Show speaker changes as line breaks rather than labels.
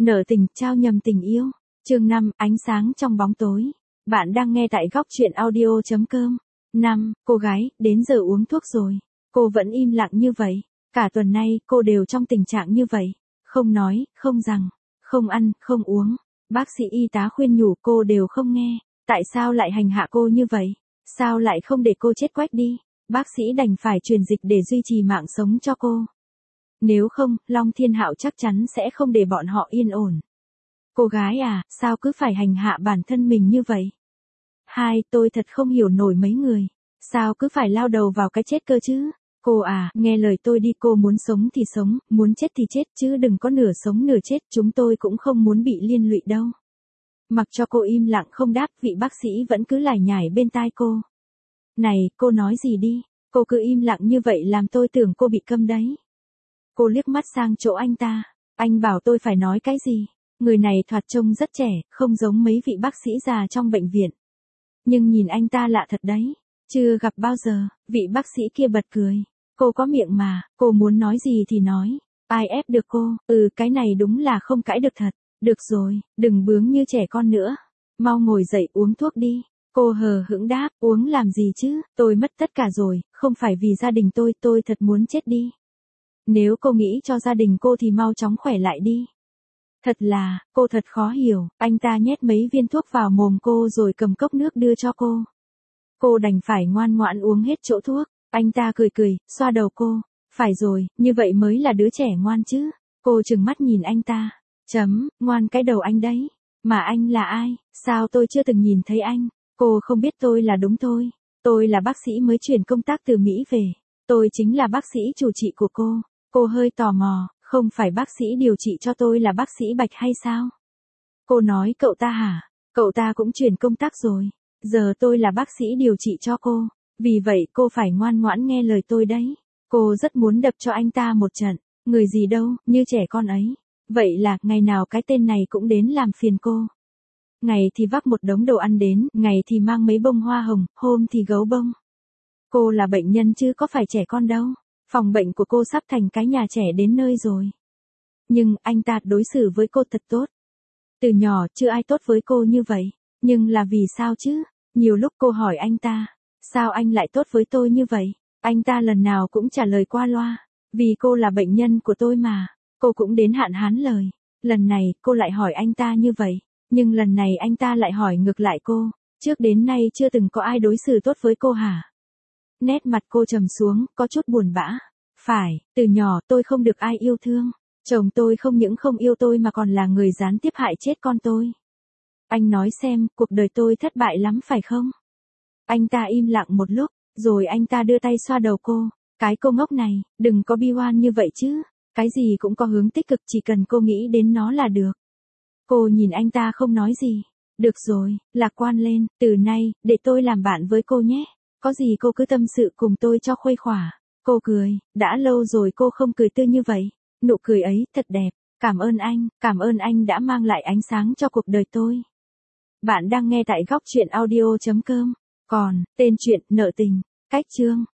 Nợ tình, trao nhầm tình yêu. Chương 5, ánh sáng trong bóng tối. Bạn đang nghe tại góc truyện audio.com. 5, cô gái, đến giờ uống thuốc rồi. Cô vẫn im lặng như vậy. Cả tuần nay, cô đều trong tình trạng như vậy. Không nói, không rằng, không ăn, không uống. Bác sĩ y tá khuyên nhủ cô đều không nghe. Tại sao lại hành hạ cô như vậy? Sao lại không để cô chết quách đi? Bác sĩ đành phải truyền dịch để duy trì mạng sống cho cô. Nếu không, Long Thiên Hạo chắc chắn sẽ không để bọn họ yên ổn. Cô gái à, sao cứ phải hành hạ bản thân mình như vậy? Tôi thật không hiểu nổi mấy người. Sao cứ phải lao đầu vào cái chết cơ chứ? Cô à, nghe lời tôi đi, cô muốn sống thì sống, muốn chết thì chết chứ đừng có nửa sống nửa chết, chúng tôi cũng không muốn bị liên lụy đâu. Mặc cho cô im lặng không đáp, vị bác sĩ vẫn cứ lải nhải bên tai cô. Này, cô nói gì đi, cô cứ im lặng như vậy làm tôi tưởng cô bị câm đấy. Cô liếc mắt sang chỗ anh ta, anh bảo tôi phải nói cái gì? Người này thoạt trông rất trẻ, không giống mấy vị bác sĩ già trong bệnh viện. Nhưng nhìn anh ta lạ thật đấy, chưa gặp bao giờ. Vị bác sĩ kia bật cười. Cô có miệng mà, cô muốn nói gì thì nói, ai ép được cô? Cái này đúng là không cãi được thật. Được rồi, đừng bướng như trẻ con nữa. Mau ngồi dậy uống thuốc đi. Cô hờ hững đáp, uống làm gì chứ, tôi mất tất cả rồi, không phải vì gia đình tôi thật muốn chết đi. Nếu cô nghĩ cho gia đình cô thì mau chóng khỏe lại đi. Thật là, cô thật khó hiểu, anh ta nhét mấy viên thuốc vào mồm cô rồi cầm cốc nước đưa cho cô. Cô đành phải ngoan ngoãn uống hết chỗ thuốc, anh ta cười, xoa đầu cô. Phải rồi, như vậy mới là đứa trẻ ngoan chứ. Cô trừng mắt nhìn anh ta. Ngoan cái đầu anh đấy. Mà anh là ai, sao tôi chưa từng nhìn thấy anh? Cô không biết tôi là đúng thôi. Tôi là bác sĩ mới chuyển công tác từ Mỹ về. Tôi chính là bác sĩ chủ trị của cô. Cô hơi tò mò, không phải bác sĩ điều trị cho tôi là bác sĩ Bạch hay sao? Cô nói cậu ta hả? Cậu ta cũng chuyển công tác rồi. Giờ tôi là bác sĩ điều trị cho cô. Vì vậy cô phải ngoan ngoãn nghe lời tôi đấy. Cô rất muốn đập cho anh ta một trận. Người gì đâu, như trẻ con ấy. Vậy là, ngày nào cái tên này cũng đến làm phiền cô. Ngày thì vác một đống đồ ăn đến, ngày thì mang mấy bông hoa hồng, hôm thì gấu bông. Cô là bệnh nhân chứ có phải trẻ con đâu. Phòng bệnh của cô sắp thành cái nhà trẻ đến nơi rồi. Nhưng, anh ta đối xử với cô thật tốt. Từ nhỏ, chưa ai tốt với cô như vậy. Nhưng là vì sao chứ? Nhiều lúc cô hỏi anh ta, sao anh lại tốt với tôi như vậy? Anh ta lần nào cũng trả lời qua loa. Vì cô là bệnh nhân của tôi mà. Cô cũng đến hạn hán lời. Lần này, cô lại hỏi anh ta như vậy. Nhưng lần này anh ta lại hỏi ngược lại cô. Trước đến nay chưa từng có ai đối xử tốt với cô hả? Nét mặt cô trầm xuống, có chút buồn bã. Phải, từ nhỏ tôi không được ai yêu thương. Chồng tôi không những không yêu tôi mà còn là người gián tiếp hại chết con tôi. Anh nói xem, cuộc đời tôi thất bại lắm phải không? Anh ta im lặng một lúc, rồi anh ta đưa tay xoa đầu cô. Cái cô ngốc này, đừng có bi oan như vậy chứ. Cái gì cũng có hướng tích cực, chỉ cần cô nghĩ đến nó là được. Cô nhìn anh ta không nói gì. Được rồi, lạc quan lên, từ nay, để tôi làm bạn với cô nhé. Có gì cô cứ tâm sự cùng tôi cho khuây khỏa. Cô cười, đã lâu rồi cô không cười tươi như vậy. Nụ cười ấy, thật đẹp. Cảm ơn anh đã mang lại ánh sáng cho cuộc đời tôi. Bạn đang nghe tại góc truyện audio.com. Còn, tên truyện, nợ tình, cách chương.